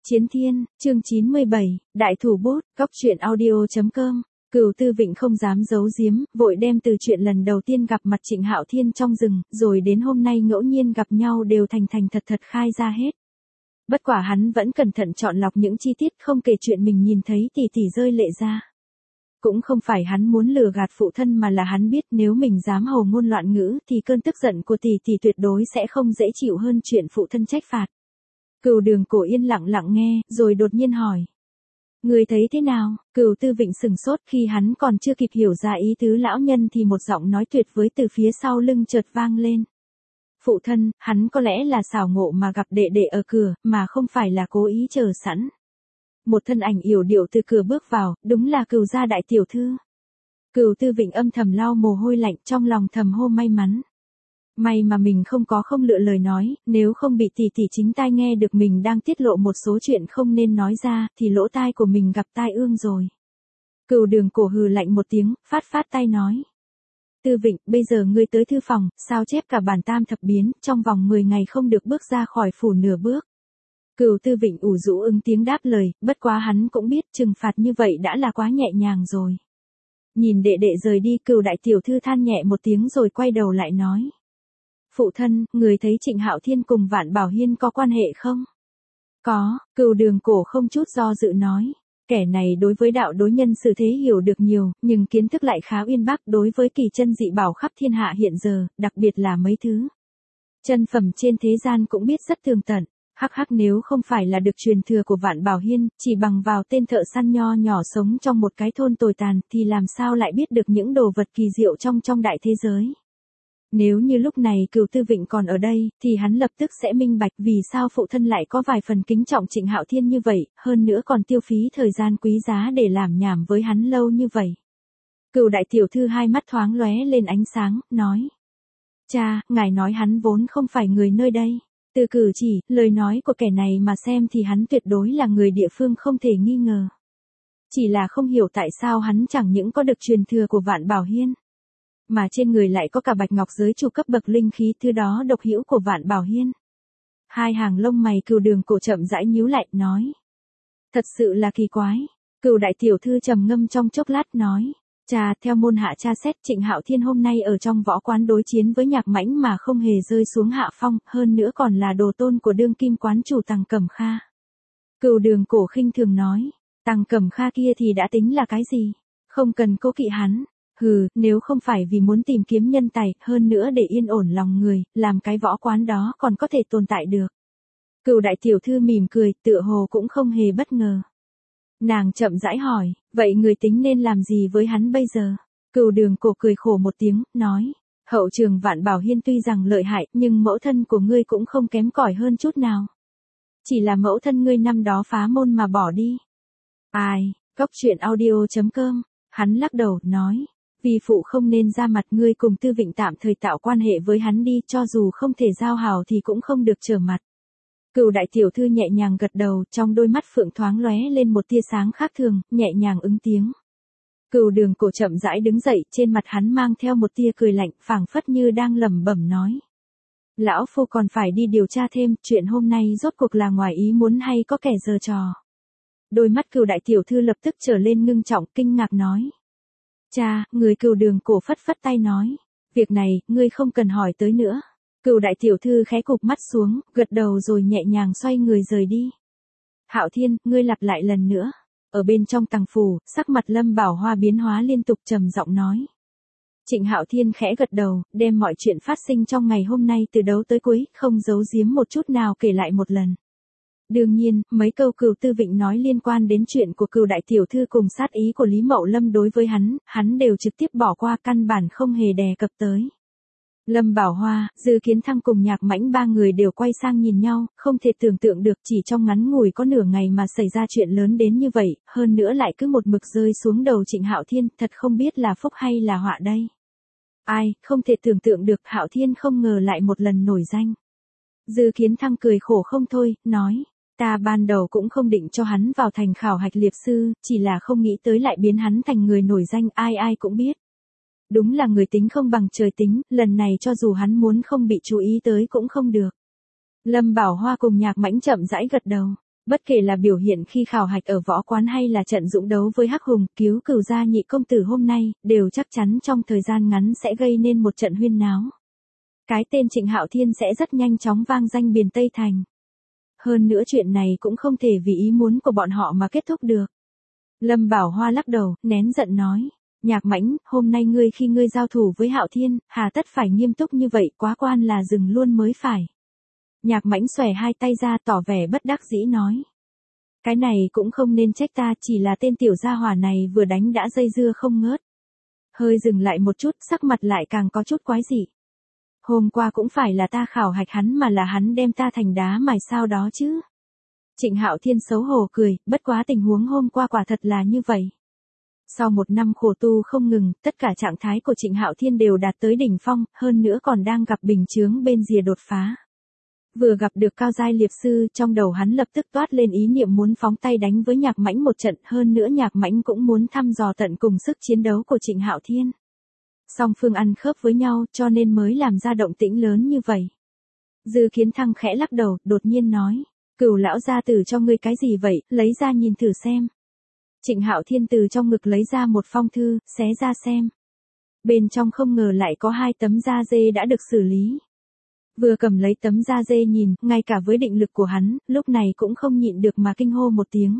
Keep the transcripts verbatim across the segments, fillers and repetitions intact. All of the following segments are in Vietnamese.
Chiến Thiên, chương chín mươi bảy, Đại thủ bút, cóc truyện audio chấm com. Cửu Tư Vịnh không dám giấu giếm, vội đem từ chuyện lần đầu tiên gặp mặt Trịnh Hạo Thiên trong rừng, rồi đến hôm nay ngẫu nhiên gặp nhau đều thành thành thật thật khai ra hết. Bất quả hắn vẫn cẩn thận chọn lọc những chi tiết, không kể chuyện mình nhìn thấy tỷ tỷ rơi lệ ra. Cũng không phải hắn muốn lừa gạt phụ thân mà là hắn biết nếu mình dám hồ ngôn loạn ngữ thì cơn tức giận của tỷ tỷ tuyệt đối sẽ không dễ chịu hơn chuyện phụ thân trách phạt. Cửu Đường Cổ yên lặng lặng nghe, rồi đột nhiên hỏi. Người thấy thế nào? Cửu Tư Vịnh sừng sốt, khi hắn còn chưa kịp hiểu ra ý tứ lão nhân thì một giọng nói tuyệt vời từ phía sau lưng chợt vang lên. Phụ thân, hắn có lẽ là xảo ngộ mà gặp đệ đệ ở cửa, mà không phải là cố ý chờ sẵn. Một thân ảnh yểu điệu từ cửa bước vào, đúng là Cửu gia đại tiểu thư. Cửu Tư Vịnh âm thầm lau mồ hôi lạnh, trong lòng thầm hô may mắn. May mà mình không có không lựa lời nói, nếu không bị tỷ tỷ chính tai nghe được mình đang tiết lộ một số chuyện không nên nói ra, thì lỗ tai của mình gặp tai ương rồi. Cửu Đường Cổ hừ lạnh một tiếng, phát phát tay nói. Tư Vịnh, bây giờ ngươi tới thư phòng, sao chép cả bản tam thập biến, trong vòng mười ngày không được bước ra khỏi phủ nửa bước. Cửu Tư Vịnh ủ rũ ứng tiếng đáp lời, bất quá hắn cũng biết trừng phạt như vậy đã là quá nhẹ nhàng rồi. Nhìn đệ đệ rời đi, Cửu đại tiểu thư than nhẹ một tiếng rồi quay đầu lại nói. Phụ thân, người thấy Trịnh Hạo Thiên cùng Vạn Bảo Hiên có quan hệ không? Có, Cửu Đường Cổ không chút do dự nói. Kẻ này đối với đạo đối nhân xử thế hiểu được nhiều, nhưng kiến thức lại khá uyên bác đối với kỳ chân dị bảo khắp thiên hạ hiện giờ, đặc biệt là mấy thứ chân phẩm trên thế gian cũng biết rất tường tận. Hắc hắc, nếu không phải là được truyền thừa của Vạn Bảo Hiên, chỉ bằng vào tên thợ săn nho nhỏ sống trong một cái thôn tồi tàn thì làm sao lại biết được những đồ vật kỳ diệu trong trong đại thế giới. Nếu như lúc này Cửu Tư Vịnh còn ở đây, thì hắn lập tức sẽ minh bạch vì sao phụ thân lại có vài phần kính trọng Trịnh Hạo Thiên như vậy, hơn nữa còn tiêu phí thời gian quý giá để làm nhảm với hắn lâu như vậy. Cửu đại tiểu thư hai mắt thoáng lóe lên ánh sáng, nói. Cha, ngài nói hắn vốn không phải người nơi đây. Từ cử chỉ, lời nói của kẻ này mà xem thì hắn tuyệt đối là người địa phương không thể nghi ngờ. Chỉ là không hiểu tại sao hắn chẳng những có được truyền thừa của Vạn Bảo Hiên, mà trên người lại có cả bạch ngọc giới chủ cấp bậc linh khí, thứ đó độc hữu của Vạn Bảo Hiên. Hai hàng lông mày Cửu Đường Cổ chậm rãi nhíu lại, nói. Thật sự là kỳ quái. Cửu đại tiểu thư trầm ngâm trong chốc lát nói. Cha, theo môn hạ cha xét, Trịnh Hạo Thiên hôm nay ở trong võ quán đối chiến với Nhạc Mãnh mà không hề rơi xuống hạ phong, hơn nữa còn là đồ tôn của đương kim quán chủ Tằng Cẩm Kha. Cửu Đường Cổ khinh thường nói. Tằng Cẩm Kha kia thì đã tính là cái gì? Không cần cố kỵ hắn. Hừ, nếu không phải vì muốn tìm kiếm nhân tài, hơn nữa để yên ổn lòng người, làm cái võ quán đó còn có thể tồn tại được. Cửu đại tiểu thư mỉm cười, tựa hồ cũng không hề bất ngờ. Nàng chậm rãi hỏi, vậy người tính nên làm gì với hắn bây giờ? Cửu Đường Cổ cười khổ một tiếng, nói. Hậu trường Vạn Bảo Hiên tuy rằng lợi hại, nhưng mẫu thân của ngươi cũng không kém cỏi hơn chút nào. Chỉ là mẫu thân ngươi năm đó phá môn mà bỏ đi. Ai, cóc truyện audio chấm com, hắn lắc đầu, nói. Vì phụ không nên ra mặt, ngươi cùng Tư Vịnh tạm thời tạo quan hệ với hắn đi, cho dù không thể giao hảo thì cũng không được trở mặt. Cửu đại tiểu thư nhẹ nhàng gật đầu, trong đôi mắt phượng thoáng lóe lên một tia sáng khác thường, nhẹ nhàng ứng tiếng. Cửu Đường Cổ chậm rãi đứng dậy, trên mặt hắn mang theo một tia cười lạnh, phảng phất như đang lẩm bẩm nói. Lão phu còn phải đi điều tra thêm, chuyện hôm nay rốt cuộc là ngoài ý muốn hay có kẻ giở trò. Đôi mắt Cửu đại tiểu thư lập tức trở lên ngưng trọng, kinh ngạc nói. Cha, người Cửu Đường Cổ phất phất tay nói. Việc này, ngươi không cần hỏi tới nữa. Cửu đại tiểu thư khẽ cụp mắt xuống, gật đầu rồi nhẹ nhàng xoay người rời đi. Hạo Thiên, ngươi lặp lại lần nữa. Ở bên trong tàng phủ, sắc mặt Lâm Bảo Hoa biến hóa liên tục, trầm giọng nói. Trịnh Hạo Thiên khẽ gật đầu, đem mọi chuyện phát sinh trong ngày hôm nay từ đầu tới cuối, không giấu giếm một chút nào kể lại một lần. Đương nhiên, mấy câu Cửu Tư Vịnh nói liên quan đến chuyện của Cửu đại tiểu thư cùng sát ý của Lý Mậu Lâm đối với hắn, hắn đều trực tiếp bỏ qua, căn bản không hề đề cập tới. Lâm Bảo Hoa, Dư Kiến Thăng cùng Nhạc Mãnh ba người đều quay sang nhìn nhau, không thể tưởng tượng được chỉ trong ngắn ngủi có nửa ngày mà xảy ra chuyện lớn đến như vậy, hơn nữa lại cứ một mực rơi xuống đầu Trịnh Hạo Thiên, thật không biết là phúc hay là họa đây. Ai, không thể tưởng tượng được, Hạo Thiên không ngờ lại một lần nổi danh. Dư Kiến Thăng cười khổ không thôi, nói. Ta ban đầu cũng không định cho hắn vào thành khảo hạch liệp sư, chỉ là không nghĩ tới lại biến hắn thành người nổi danh, ai ai cũng biết. Đúng là người tính không bằng trời tính, lần này cho dù hắn muốn không bị chú ý tới cũng không được. Lâm Bảo Hoa cùng Nhạc Mãnh chậm rãi gật đầu. Bất kể là biểu hiện khi khảo hạch ở võ quán hay là trận dũng đấu với Hắc Hùng, cứu Cửu gia nhị công tử hôm nay, đều chắc chắn trong thời gian ngắn sẽ gây nên một trận huyên náo. Cái tên Trịnh Hạo Thiên sẽ rất nhanh chóng vang danh Biền Tây Thành. Hơn nữa chuyện này cũng không thể vì ý muốn của bọn họ mà kết thúc được. Lâm Bảo Hoa lắc đầu, nén giận nói. Nhạc Mãnh, hôm nay ngươi khi ngươi giao thủ với Hạo Thiên, hà tất phải nghiêm túc như vậy, quá quan là dừng luôn mới phải. Nhạc Mãnh xòe hai tay ra tỏ vẻ bất đắc dĩ nói. Cái này cũng không nên trách ta, chỉ là tên tiểu gia hỏa này vừa đánh đã dây dưa không ngớt. Hơi dừng lại một chút, sắc mặt lại càng có chút quái dị. Hôm qua cũng phải là ta khảo hạch hắn mà là hắn đem ta thành đá mài sao đó chứ. Trịnh Hạo Thiên xấu hổ cười, bất quá tình huống hôm qua quả thật là như vậy. Sau một năm khổ tu không ngừng, tất cả trạng thái của Trịnh Hạo Thiên đều đạt tới đỉnh phong, hơn nữa còn đang gặp bình chướng bên rìa đột phá. Vừa gặp được cao giai liệp sư, trong đầu hắn lập tức toát lên ý niệm muốn phóng tay đánh với Nhạc Mãnh một trận, hơn nữa Nhạc Mãnh cũng muốn thăm dò tận cùng sức chiến đấu của Trịnh Hạo Thiên. Song phương ăn khớp với nhau cho nên mới làm ra động tĩnh lớn như vậy. Dư Kiến Thăng khẽ lắc đầu, đột nhiên nói, Cửu lão gia tử cho ngươi cái gì vậy, lấy ra nhìn thử xem. Trịnh Hạo Thiên từ trong ngực lấy ra một phong thư, xé ra xem. Bên trong không ngờ lại có hai tấm da dê đã được xử lý. Vừa cầm lấy tấm da dê nhìn, ngay cả với định lực của hắn, lúc này cũng không nhịn được mà kinh hô một tiếng.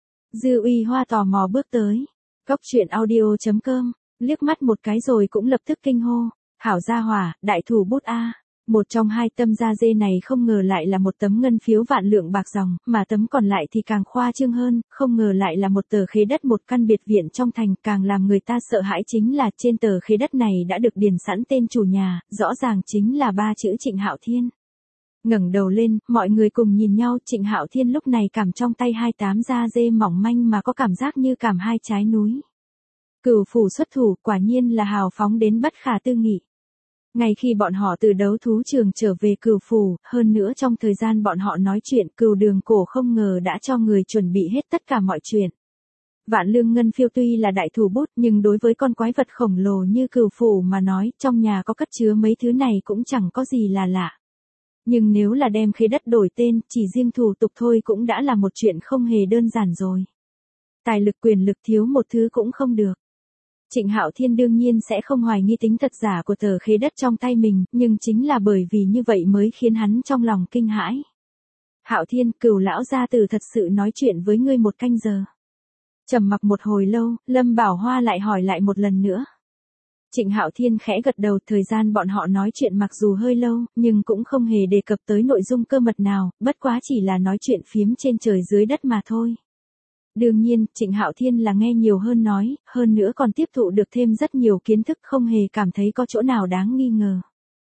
Dư Uy Hoa tò mò bước tới. Cốc truyện audio chấm com, liếc mắt một cái rồi cũng lập tức kinh hô. Hảo gia hỏa, đại thủ bút A. Một trong hai tấm da dê này không ngờ lại là một tấm ngân phiếu vạn lượng bạc dòng, mà tấm còn lại thì càng khoa trương hơn, không ngờ lại là một tờ khế đất một căn biệt viện trong thành, càng làm người ta sợ hãi chính là trên tờ khế đất này đã được điền sẵn tên chủ nhà, rõ ràng chính là ba chữ Trịnh Hạo Thiên. Ngẩng đầu lên, mọi người cùng nhìn nhau, Trịnh Hạo Thiên lúc này cảm trong tay hai tám da dê mỏng manh mà có cảm giác như cảm hai trái núi. Cửu phủ xuất thủ, quả nhiên là hào phóng đến bất khả tư nghị. Ngay khi bọn họ từ đấu thú trường trở về Cửu phủ, hơn nữa trong thời gian bọn họ nói chuyện, Cửu Đường Cổ không ngờ đã cho người chuẩn bị hết tất cả mọi chuyện. Vạn Lương Ngân Phiêu tuy là đại thủ bút, nhưng đối với con quái vật khổng lồ như Cửu phủ mà nói, trong nhà có cất chứa mấy thứ này cũng chẳng có gì là lạ. Nhưng nếu là đem khế đất đổi tên, chỉ riêng thủ tục thôi cũng đã là một chuyện không hề đơn giản rồi. Tài lực quyền lực thiếu một thứ cũng không được. Trịnh Hạo Thiên đương nhiên sẽ không hoài nghi tính thật giả của tờ khế đất trong tay mình, nhưng chính là bởi vì như vậy mới khiến hắn trong lòng kinh hãi. Hạo Thiên, Cửu lão gia tử thật sự nói chuyện với ngươi một canh giờ. Trầm mặc một hồi lâu, Lâm Bảo Hoa lại hỏi lại một lần nữa. Trịnh Hạo Thiên khẽ gật đầu, thời gian bọn họ nói chuyện mặc dù hơi lâu, nhưng cũng không hề đề cập tới nội dung cơ mật nào, bất quá chỉ là nói chuyện phiếm trên trời dưới đất mà thôi. Đương nhiên, Trịnh Hạo Thiên là nghe nhiều hơn nói, hơn nữa còn tiếp thụ được thêm rất nhiều kiến thức, không hề cảm thấy có chỗ nào đáng nghi ngờ.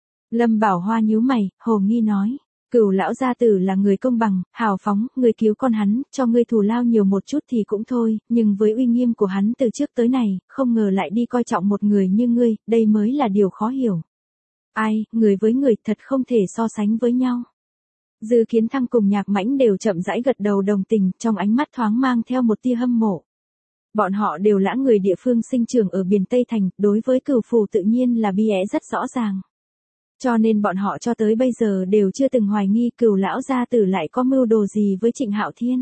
Lâm Bảo Hoa nhíu mày, hồ nghi nói, Cửu lão gia tử là người công bằng, hào phóng, người cứu con hắn, cho ngươi thù lao nhiều một chút thì cũng thôi, nhưng với uy nghiêm của hắn từ trước tới này, không ngờ lại đi coi trọng một người như ngươi, đây mới là điều khó hiểu. Ai, người với người thật không thể so sánh với nhau. Dư Kiến Thăng cùng Nhạc Mãnh đều chậm rãi gật đầu đồng tình, trong ánh mắt thoáng mang theo một tia hâm mộ. Bọn họ đều là người địa phương sinh trưởng ở Biền Tây Thành, đối với Cửu phủ tự nhiên là bi é rất rõ ràng. Cho nên bọn họ cho tới bây giờ đều chưa từng hoài nghi Cửu lão gia tử lại có mưu đồ gì với Trịnh Hạo Thiên.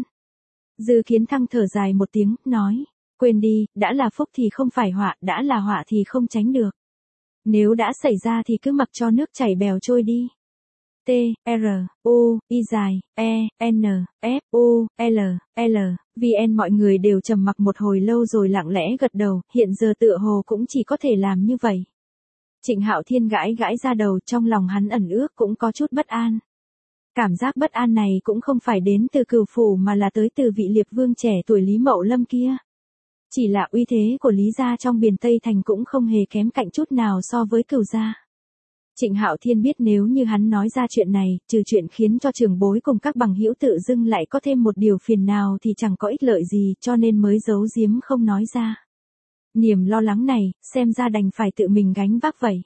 Dư Kiến Thăng thở dài một tiếng, nói, quên đi, đã là phúc thì không phải họa, đã là họa thì không tránh được. Nếu đã xảy ra thì cứ mặc cho nước chảy bèo trôi đi. T, R, U, I dài, E, N, F, U, L, L, V N mọi người đều trầm mặc một hồi lâu rồi lặng lẽ gật đầu, hiện giờ tựa hồ cũng chỉ có thể làm như vậy. Trịnh Hạo Thiên gãi gãi ra đầu, trong lòng hắn ẩn ước cũng có chút bất an. Cảm giác bất an này cũng không phải đến từ Cửu phủ mà là tới từ vị liệp vương trẻ tuổi Lý Mậu Lâm kia. Chỉ là uy thế của Lý gia trong Biền Tây Thành cũng không hề kém cạnh chút nào so với Cửu gia. Trịnh Hạo Thiên biết nếu như hắn nói ra chuyện này, trừ chuyện khiến cho trưởng bối cùng các bằng hữu tự dưng lại có thêm một điều phiền nào thì chẳng có ích lợi gì, cho nên mới giấu giếm không nói ra. Niềm lo lắng này, xem ra đành phải tự mình gánh vác vậy.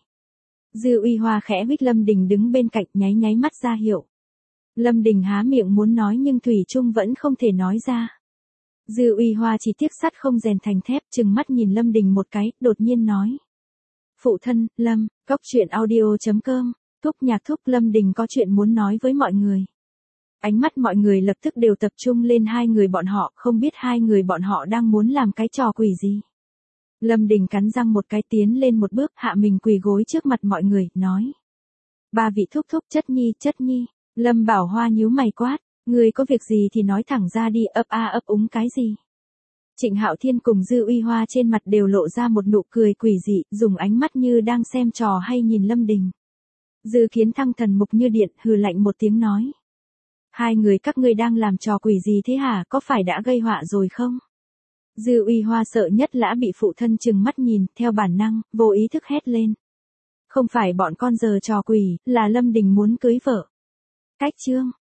Dư Uy Hoa khẽ huých Lâm Đình đứng bên cạnh, nháy nháy mắt ra hiệu. Lâm Đình há miệng muốn nói nhưng thủy chung vẫn không thể nói ra. Dư Uy Hoa chỉ tiếc sắt không rèn thành thép, trừng mắt nhìn Lâm Đình một cái, đột nhiên nói. Phụ thân, Lâm, cốc truyện audio chấm com, Thúc Nhạc Thúc, Lâm Đình có chuyện muốn nói với mọi người. Ánh mắt mọi người lập tức đều tập trung lên hai người bọn họ, không biết hai người bọn họ đang muốn làm cái trò quỷ gì. Lâm Đình cắn răng một cái tiến lên một bước, hạ mình quỳ gối trước mặt mọi người, nói. Ba vị thúc thúc, chất nhi, chất nhi. Lâm Bảo Hoa nhíu mày quát, người có việc gì thì nói thẳng ra đi, ấp a ấp úng cái gì. Trịnh Hạo Thiên cùng Dư Uy Hoa trên mặt đều lộ ra một nụ cười quỷ dị, dùng ánh mắt như đang xem trò hay nhìn Lâm Đình. Dư Kiến Thăng thần mục như điện, hừ lạnh một tiếng nói. Hai người các ngươi đang làm trò quỷ gì thế hả, có phải đã gây họa rồi không? Dư Uy Hoa sợ nhất lã bị phụ thân trừng mắt nhìn, theo bản năng, vô ý thức hét lên. Không phải bọn con giờ trò quỷ, là Lâm Đình muốn cưới vợ. Cách chương.